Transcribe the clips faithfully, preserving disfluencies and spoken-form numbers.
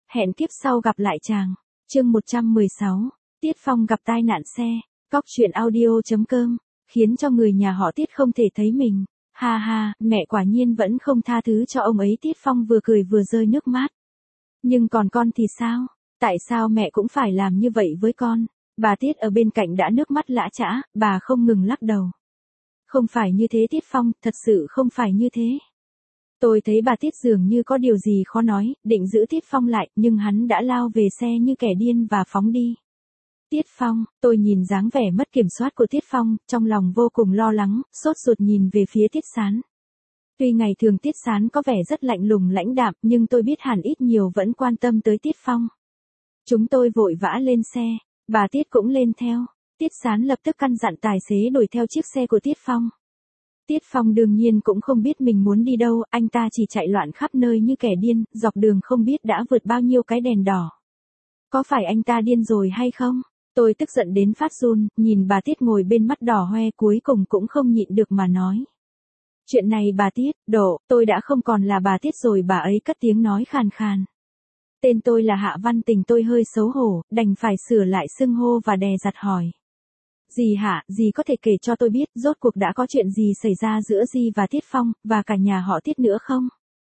Hẹn kiếp sau gặp lại chàng. Chương một trăm mười sáu. Tiết Phong gặp tai nạn xe. Cóc truyện audio chấm com. Khiến cho người nhà họ Tiết không thể thấy mình. Ha ha, mẹ quả nhiên vẫn không tha thứ cho ông ấy. Tiết Phong vừa cười vừa rơi nước mắt. Nhưng còn con thì sao? Tại sao mẹ cũng phải làm như vậy với con? Bà Tiết ở bên cạnh đã nước mắt lã chã, bà không ngừng lắc đầu. Không phải như thế Tiết Phong, thật sự không phải như thế. Tôi thấy bà Tiết dường như có điều gì khó nói, định giữ Tiết Phong lại, nhưng hắn đã lao về xe như kẻ điên và phóng đi. Tiết Phong, tôi nhìn dáng vẻ mất kiểm soát của Tiết Phong, trong lòng vô cùng lo lắng, sốt ruột nhìn về phía Tiết Sán. Tuy ngày thường Tiết Sán có vẻ rất lạnh lùng lãnh đạm, nhưng tôi biết hẳn ít nhiều vẫn quan tâm tới Tiết Phong. Chúng tôi vội vã lên xe, bà Tiết cũng lên theo. Tiết Sán lập tức căn dặn tài xế đuổi theo chiếc xe của Tiết Phong. Tiết Phong đương nhiên cũng không biết mình muốn đi đâu, anh ta chỉ chạy loạn khắp nơi như kẻ điên, dọc đường không biết đã vượt bao nhiêu cái đèn đỏ. Có phải anh ta điên rồi hay không? Tôi tức giận đến phát run, nhìn bà Tiết ngồi bên mắt đỏ hoe cuối cùng cũng không nhịn được mà nói. Chuyện này bà Tiết, Độ, tôi đã không còn là bà Tiết rồi. Bà ấy cất tiếng nói khàn khàn. Tên tôi là Hạ Văn Tình. Tôi hơi xấu hổ, đành phải sửa lại xưng hô và đè dặt hỏi. Dì Hạ, dì có thể kể cho tôi biết rốt cuộc đã có chuyện gì xảy ra giữa dì và Tiết Phong, và cả nhà họ Tiết nữa không?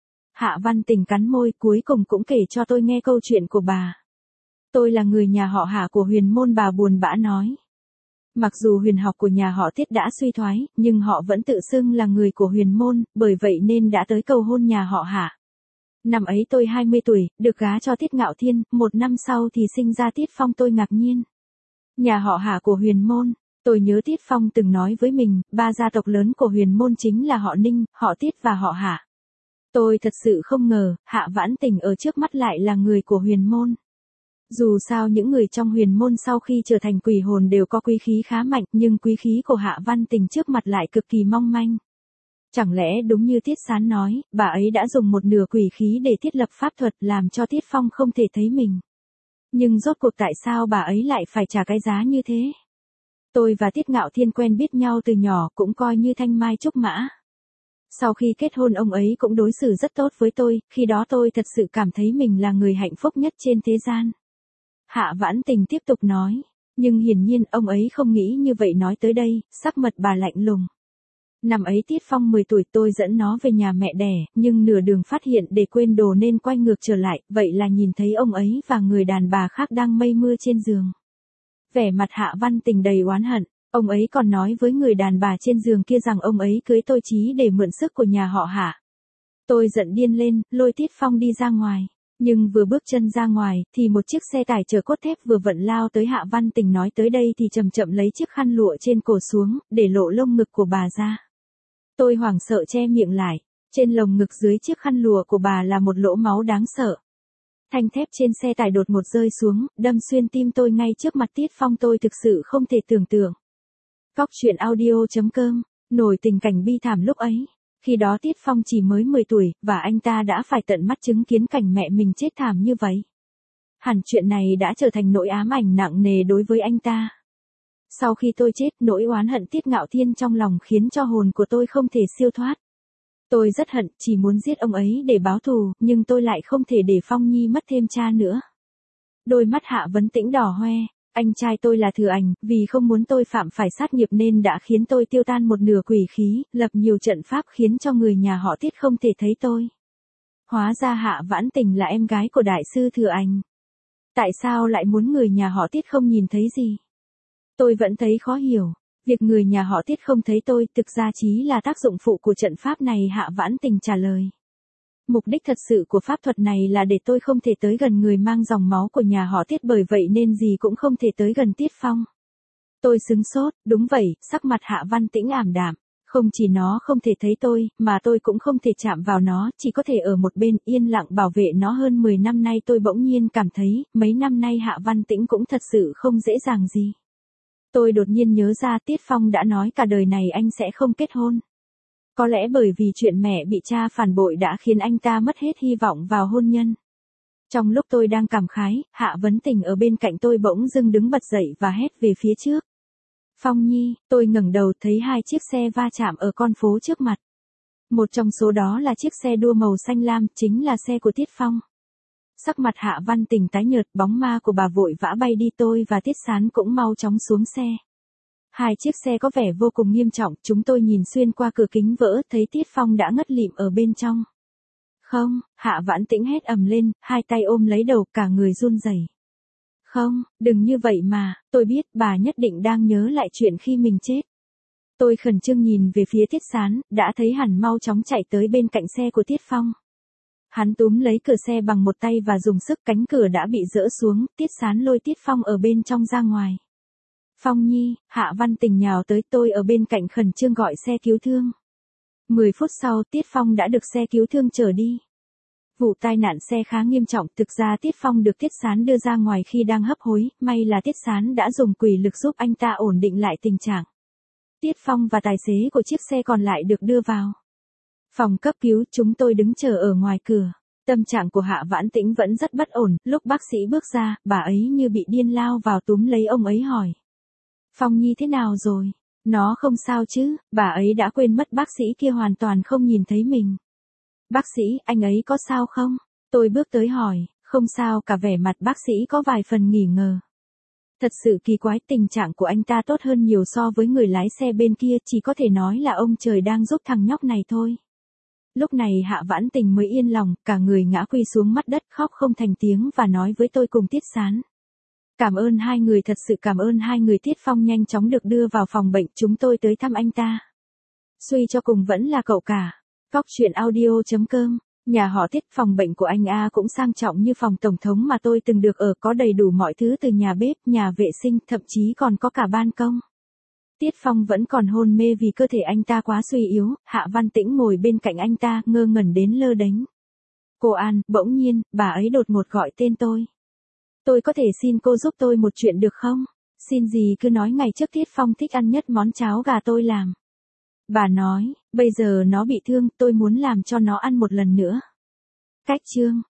Hạ Văn Tình cắn môi, cuối cùng cũng kể cho tôi nghe câu chuyện của bà. Tôi là người nhà họ Hạ của Huyền Môn, bà buồn bã nói. Mặc dù huyền học của nhà họ Tiết đã suy thoái, nhưng họ vẫn tự xưng là người của Huyền Môn, bởi vậy nên đã tới cầu hôn nhà họ Hạ. Năm ấy tôi hai mươi tuổi, được gá cho Tiết Ngạo Thiên, một năm sau thì sinh ra Tiết Phong. Tôi ngạc nhiên. Nhà họ Hạ của Huyền Môn, tôi nhớ Tiết Phong từng nói với mình, ba gia tộc lớn của Huyền Môn chính là họ Ninh, họ Tiết và họ Hạ. Tôi thật sự không ngờ, Hạ Vãn Tình ở trước mắt lại là người của Huyền Môn. Dù sao những người trong Huyền Môn sau khi trở thành quỷ hồn đều có quý khí khá mạnh, nhưng quý khí của Hạ Văn Tình trước mặt lại cực kỳ mong manh. Chẳng lẽ đúng như Tiết Sán nói, bà ấy đã dùng một nửa quỷ khí để thiết lập pháp thuật làm cho Tiết Phong không thể thấy mình. Nhưng rốt cuộc tại sao bà ấy lại phải trả cái giá như thế? Tôi và Tiết Ngạo Thiên quen biết nhau từ nhỏ, cũng coi như thanh mai trúc mã. Sau khi kết hôn ông ấy cũng đối xử rất tốt với tôi, khi đó tôi thật sự cảm thấy mình là người hạnh phúc nhất trên thế gian. Hạ Vãn Tình tiếp tục nói, nhưng hiển nhiên ông ấy không nghĩ như vậy. Nói tới đây, sắc mặt bà lạnh lùng. Năm ấy Tiết Phong mười tuổi, tôi dẫn nó về nhà mẹ đẻ, nhưng nửa đường phát hiện để quên đồ nên quay ngược trở lại, vậy là nhìn thấy ông ấy và người đàn bà khác đang mây mưa trên giường. Vẻ mặt Hạ Văn Tình đầy oán hận, ông ấy còn nói với người đàn bà trên giường kia rằng ông ấy cưới tôi chí để mượn sức của nhà họ Hạ. Tôi giận điên lên, lôi Tiết Phong đi ra ngoài. Nhưng vừa bước chân ra ngoài, thì một chiếc xe tải chở cốt thép vừa vặn lao tới. Hạ Văn Tình nói tới đây thì chậm chậm lấy chiếc khăn lụa trên cổ xuống, để lộ lông ngực của bà ra. Tôi hoảng sợ che miệng lại, trên lồng ngực dưới chiếc khăn lụa của bà là một lỗ máu đáng sợ. Thanh thép trên xe tải đột một rơi xuống, đâm xuyên tim tôi ngay trước mặt Tiết Phong. Tôi thực sự không thể tưởng tượng. Cóc truyện audio chấm com, nổi tình cảnh bi thảm lúc ấy. Khi đó Tiết Phong chỉ mới mười tuổi, và anh ta đã phải tận mắt chứng kiến cảnh mẹ mình chết thảm như vậy. Hẳn chuyện này đã trở thành nỗi ám ảnh nặng nề đối với anh ta. Sau khi tôi chết, nỗi oán hận Tiết Ngạo Thiên trong lòng khiến cho hồn của tôi không thể siêu thoát. Tôi rất hận, chỉ muốn giết ông ấy để báo thù, nhưng tôi lại không thể để Phong Nhi mất thêm cha nữa. Đôi mắt Hạ Vấn Tĩnh đỏ hoe. Anh trai tôi là Thừa Ảnh, vì không muốn tôi phạm phải sát nghiệp nên đã khiến tôi tiêu tan một nửa quỷ khí, lập nhiều trận pháp khiến cho người nhà họ Tiết không thể thấy tôi. Hóa ra Hạ Vãn Tình là em gái của đại sư Thừa Ảnh. Tại sao lại muốn người nhà họ Tiết không nhìn thấy gì? Tôi vẫn thấy khó hiểu. Việc người nhà họ Tiết không thấy tôi thực ra chỉ là tác dụng phụ của trận pháp này. Hạ Vãn Tình trả lời. Mục đích thật sự của pháp thuật này là để tôi không thể tới gần người mang dòng máu của nhà họ Tiết, bởi vậy nên gì cũng không thể tới gần Tiết Phong. Tôi sững sốt, đúng vậy, sắc mặt Hạ Văn Tĩnh ảm đạm. Không chỉ nó không thể thấy tôi, mà tôi cũng không thể chạm vào nó, chỉ có thể ở một bên yên lặng bảo vệ nó. Hơn mười năm nay tôi bỗng nhiên cảm thấy, mấy năm nay Hạ Văn Tĩnh cũng thật sự không dễ dàng gì. Tôi đột nhiên nhớ ra Tiết Phong đã nói cả đời này anh sẽ không kết hôn. Có lẽ bởi vì chuyện mẹ bị cha phản bội đã khiến anh ta mất hết hy vọng vào hôn nhân. Trong lúc tôi đang cảm khái, Hạ Vấn Tình ở bên cạnh tôi bỗng dưng đứng bật dậy và hét về phía trước. Phong Nhi, tôi ngẩng đầu thấy hai chiếc xe va chạm ở con phố trước mặt. Một trong số đó là chiếc xe đua màu xanh lam, chính là xe của Tiết Phong. Sắc mặt Hạ Văn Tình tái nhợt, bóng ma của bà vội vã bay đi, tôi và Tiết Sán cũng mau chóng xuống xe. Hai chiếc xe có vẻ vô cùng nghiêm trọng, chúng tôi nhìn xuyên qua cửa kính vỡ, thấy Tiết Phong đã ngất lịm ở bên trong. Không, Hạ Vãn Tĩnh hét ầm lên, hai tay ôm lấy đầu, cả người run rẩy. Không, đừng như vậy mà, tôi biết bà nhất định đang nhớ lại chuyện khi mình chết. Tôi khẩn trương nhìn về phía Tiết Sán, đã thấy hắn mau chóng chạy tới bên cạnh xe của Tiết Phong. Hắn túm lấy cửa xe bằng một tay và dùng sức, cánh cửa đã bị dỡ xuống, Tiết Sán lôi Tiết Phong ở bên trong ra ngoài. Phong Nhi, Hạ Văn Tình nhào tới, tôi ở bên cạnh khẩn trương gọi xe cứu thương. Mười phút sau, Tiết Phong đã được xe cứu thương chở đi. Vụ tai nạn xe khá nghiêm trọng, thực ra Tiết Phong được Tiết Sán đưa ra ngoài khi đang hấp hối, may là Tiết Sán đã dùng quỷ lực giúp anh ta ổn định lại tình trạng. Tiết Phong và tài xế của chiếc xe còn lại được đưa vào phòng cấp cứu, chúng tôi đứng chờ ở ngoài cửa. Tâm trạng của Hạ Vãn Tĩnh vẫn rất bất ổn, lúc bác sĩ bước ra, bà ấy như bị điên lao vào túm lấy ông ấy hỏi. Phong Nhi thế nào rồi? Nó không sao chứ, bà ấy đã quên mất bác sĩ kia hoàn toàn không nhìn thấy mình. Bác sĩ, anh ấy có sao không? Tôi bước tới hỏi, không sao cả, vẻ mặt bác sĩ có vài phần nghỉ ngờ. Thật sự kỳ quái, tình trạng của anh ta tốt hơn nhiều so với người lái xe bên kia, chỉ có thể nói là ông trời đang giúp thằng nhóc này thôi. Lúc này Hạ Vãn Tình mới yên lòng, cả người ngã quỳ xuống mắt đất, khóc không thành tiếng và nói với tôi cùng Tiết Sán. Cảm ơn hai người, thật sự cảm ơn hai người. Tiết Phong nhanh chóng được đưa vào phòng bệnh, chúng tôi tới thăm anh ta. Suy cho cùng vẫn là cậu cả. Cóc truyện audio chấm com. Nhà họ Tiết, phòng bệnh của anh A cũng sang trọng như phòng tổng thống mà tôi từng được ở, có đầy đủ mọi thứ từ nhà bếp, nhà vệ sinh, thậm chí còn có cả ban công. Tiết Phong vẫn còn hôn mê vì cơ thể anh ta quá suy yếu, Hạ Văn Tĩnh ngồi bên cạnh anh ta, ngơ ngẩn đến lơ đánh. Cô An, bỗng nhiên, bà ấy đột ngột gọi tên tôi. Tôi có thể xin cô giúp tôi một chuyện được không? Xin gì cứ nói, ngày trước Tiết Phong thích ăn nhất món cháo gà tôi làm. Bà nói, bây giờ nó bị thương, tôi muốn làm cho nó ăn một lần nữa. Cách chương